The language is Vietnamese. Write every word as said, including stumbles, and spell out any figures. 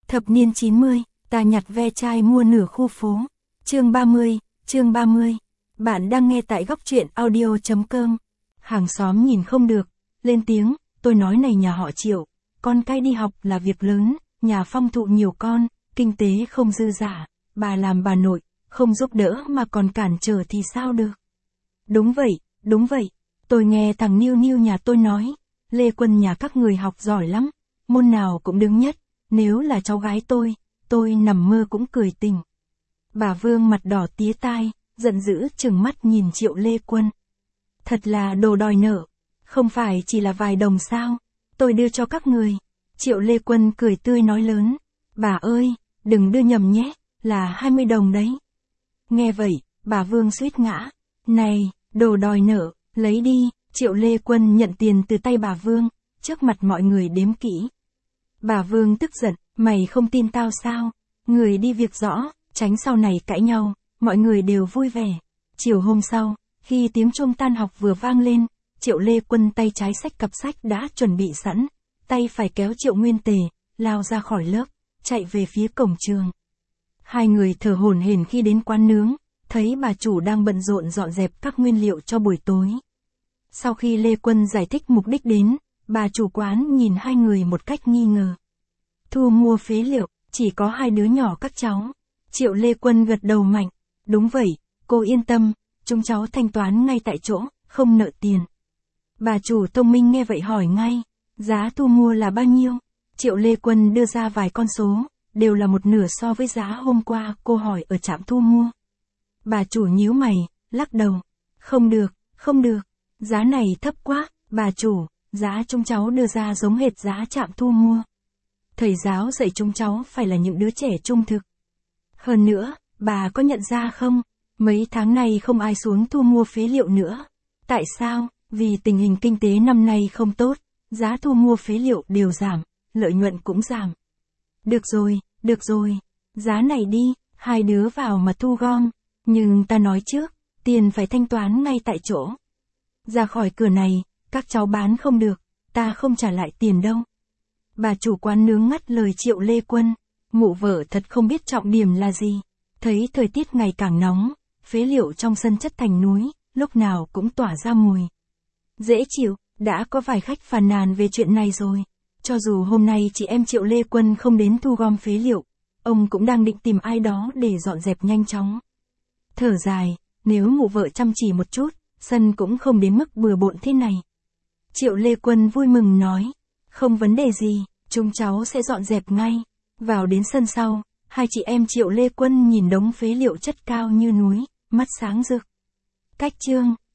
Thập niên chín mươi, ta nhặt ve chai mua nửa khu phố. Chương ba mươi, chương ba mươi. Bạn đang nghe tại góc truyện audio chấm com. Hàng xóm nhìn không được, lên tiếng, tôi nói này nhà họ Triệu, con cái đi học là việc lớn, nhà Phong thụ nhiều con, kinh tế không dư dả, bà làm bà nội, không giúp đỡ mà còn cản trở thì sao được. Đúng vậy, đúng vậy, tôi nghe thằng Niu Niu nhà tôi nói, Lê Quân nhà các người học giỏi lắm, môn nào cũng đứng nhất, nếu là cháu gái tôi, tôi nằm mơ cũng cười tỉnh. Bà Vương mặt đỏ tía tai, giận dữ trừng mắt nhìn Triệu Lê Quân. Thật là đồ đòi nợ, không phải chỉ là vài đồng sao, tôi đưa cho các người. Triệu Lê Quân cười tươi nói lớn, bà ơi, đừng đưa nhầm nhé, là hai mươi đồng đấy. Nghe vậy, bà Vương suýt ngã, này, đồ đòi nợ, lấy đi. Triệu Lê Quân nhận tiền từ tay bà Vương, trước mặt mọi người đếm kỹ. Bà Vương tức giận, mày không tin tao sao? Người đi việc rõ, tránh sau này cãi nhau, mọi người đều vui vẻ. Chiều hôm sau, khi tiếng chuông tan học vừa vang lên, Triệu Lê Quân tay trái xách cặp sách đã chuẩn bị sẵn, tay phải kéo Triệu Nguyên Tề, lao ra khỏi lớp, chạy về phía cổng trường. Hai người thở hổn hển khi đến quán nướng, thấy bà chủ đang bận rộn dọn dẹp các nguyên liệu cho buổi tối. Sau khi Lê Quân giải thích mục đích đến, bà chủ quán nhìn hai người một cách nghi ngờ. Thu mua phế liệu, chỉ có hai đứa nhỏ các cháu. Triệu Lê Quân gật đầu mạnh. Đúng vậy, cô yên tâm, chúng cháu thanh toán ngay tại chỗ, không nợ tiền. Bà chủ thông minh nghe vậy hỏi ngay, giá thu mua là bao nhiêu? Triệu Lê Quân đưa ra vài con số, đều là một nửa so với giá hôm qua cô hỏi ở trạm thu mua. Bà chủ nhíu mày, lắc đầu. Không được, không được, giá này thấp quá, bà chủ, giá chúng cháu đưa ra giống hệt giá trạm thu mua. Thầy giáo dạy chúng cháu phải là những đứa trẻ trung thực. Hơn nữa, bà có nhận ra không, mấy tháng này không ai xuống thu mua phế liệu nữa. Tại sao? Vì tình hình kinh tế năm nay không tốt, giá thu mua phế liệu đều giảm, lợi nhuận cũng giảm. Được rồi, được rồi, giá này đi, hai đứa vào mà thu gom, nhưng ta nói trước, tiền phải thanh toán ngay tại chỗ. Ra khỏi cửa này, các cháu bán không được, ta không trả lại tiền đâu. Bà chủ quán nướng ngắt lời Triệu Lê Quân, mụ vợ thật không biết trọng điểm là gì. Thấy thời tiết ngày càng nóng, phế liệu trong sân chất thành núi, lúc nào cũng tỏa ra mùi. Dễ chịu, đã có vài khách phàn nàn về chuyện này rồi. Cho dù hôm nay chị em Triệu Lê Quân không đến thu gom phế liệu, ông cũng đang định tìm ai đó để dọn dẹp nhanh chóng. Thở dài, nếu mụ vợ chăm chỉ một chút, sân cũng không đến mức bừa bộn thế này. Triệu Lê Quân vui mừng nói, không vấn đề gì, chúng cháu sẽ dọn dẹp ngay. Vào đến sân sau, hai chị em Triệu Lê Quân nhìn đống phế liệu chất cao như núi, mắt sáng rực. Cách chương